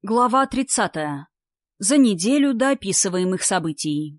Глава 30. За неделю до описываемых событий.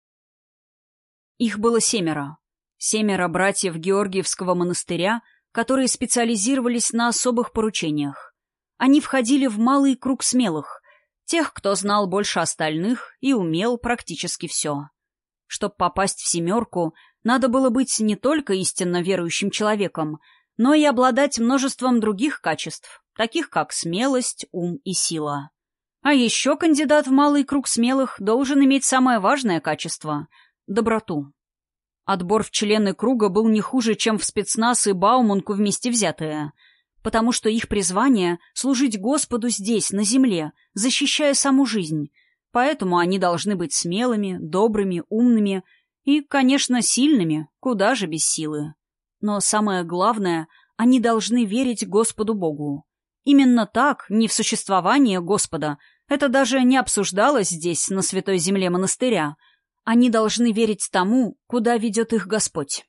Их было 7. 7 братьев Георгиевского монастыря, которые специализировались на особых поручениях. Они входили в малый круг смелых, тех, кто знал больше остальных и умел практически все. Чтобы попасть в 7, надо было быть не только истинно верующим человеком, но и обладать множеством других качеств, таких как смелость, ум и сила. А еще кандидат в малый круг смелых должен иметь самое важное качество — доброту. Отбор в члены круга был не хуже, чем в спецназ и Бауманку вместе взятые, потому что их призвание — служить Господу здесь, на земле, защищая саму жизнь, поэтому они должны быть смелыми, добрыми, умными и, конечно, сильными, куда же без силы. Но самое главное — они должны верить Господу Богу. Именно так, не в существование Господа, это даже не обсуждалось здесь, на святой земле монастыря. Они должны верить тому, куда ведет их Господь.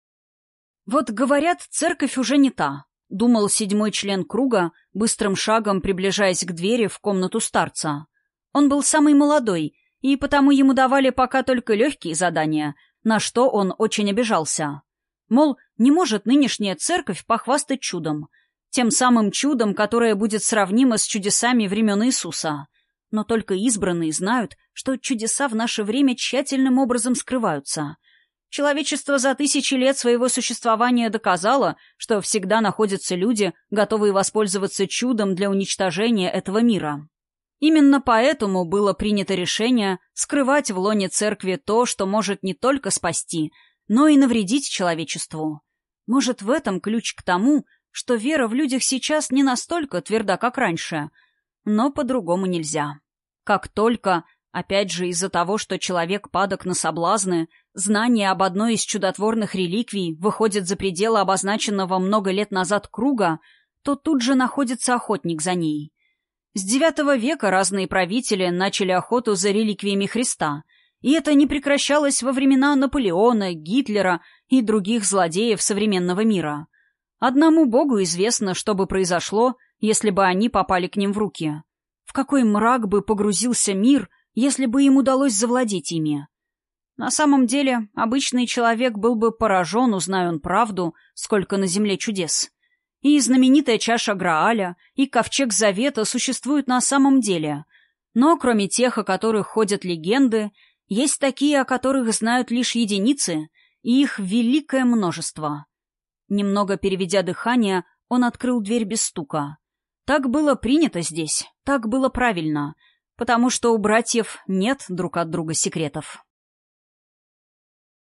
«Вот, говорят, церковь уже не та», — думал 7 член круга, быстрым шагом приближаясь к двери в комнату старца. Он был самый молодой, и потому ему давали пока только легкие задания, на что он очень обижался. Мол, не может нынешняя церковь похвастать чудом, тем самым чудом, которое будет сравнимо с чудесами времен Иисуса. Но только избранные знают, что чудеса в наше время тщательным образом скрываются. Человечество за тысячи лет своего существования доказало, что всегда находятся люди, готовые воспользоваться чудом для уничтожения этого мира. Именно поэтому было принято решение скрывать в лоне церкви то, что может не только спасти, но и навредить человечеству. Может, в этом ключ к тому, что вера в людях сейчас не настолько тверда, как раньше, но по-другому нельзя. Как только, опять же из-за того, что человек падок на соблазны, знание об одной из чудотворных реликвий выходит за пределы обозначенного много лет назад круга, то тут же находится охотник за ней. С IX века разные правители начали охоту за реликвиями Христа, и это не прекращалось во времена Наполеона, Гитлера и других злодеев современного мира. Одному Богу известно, что бы произошло, если бы они попали к ним в руки. В какой мрак бы погрузился мир, если бы им удалось завладеть ими? На самом деле, обычный человек был бы поражен, узная он правду, сколько на земле чудес. И знаменитая чаша Грааля, и ковчег Завета существуют на самом деле. Но кроме тех, о которых ходят легенды, есть такие, о которых знают лишь единицы, и их великое множество. Немного переведя дыхание, он открыл дверь без стука. Так было принято здесь, так было правильно, потому что у братьев нет друг от друга секретов.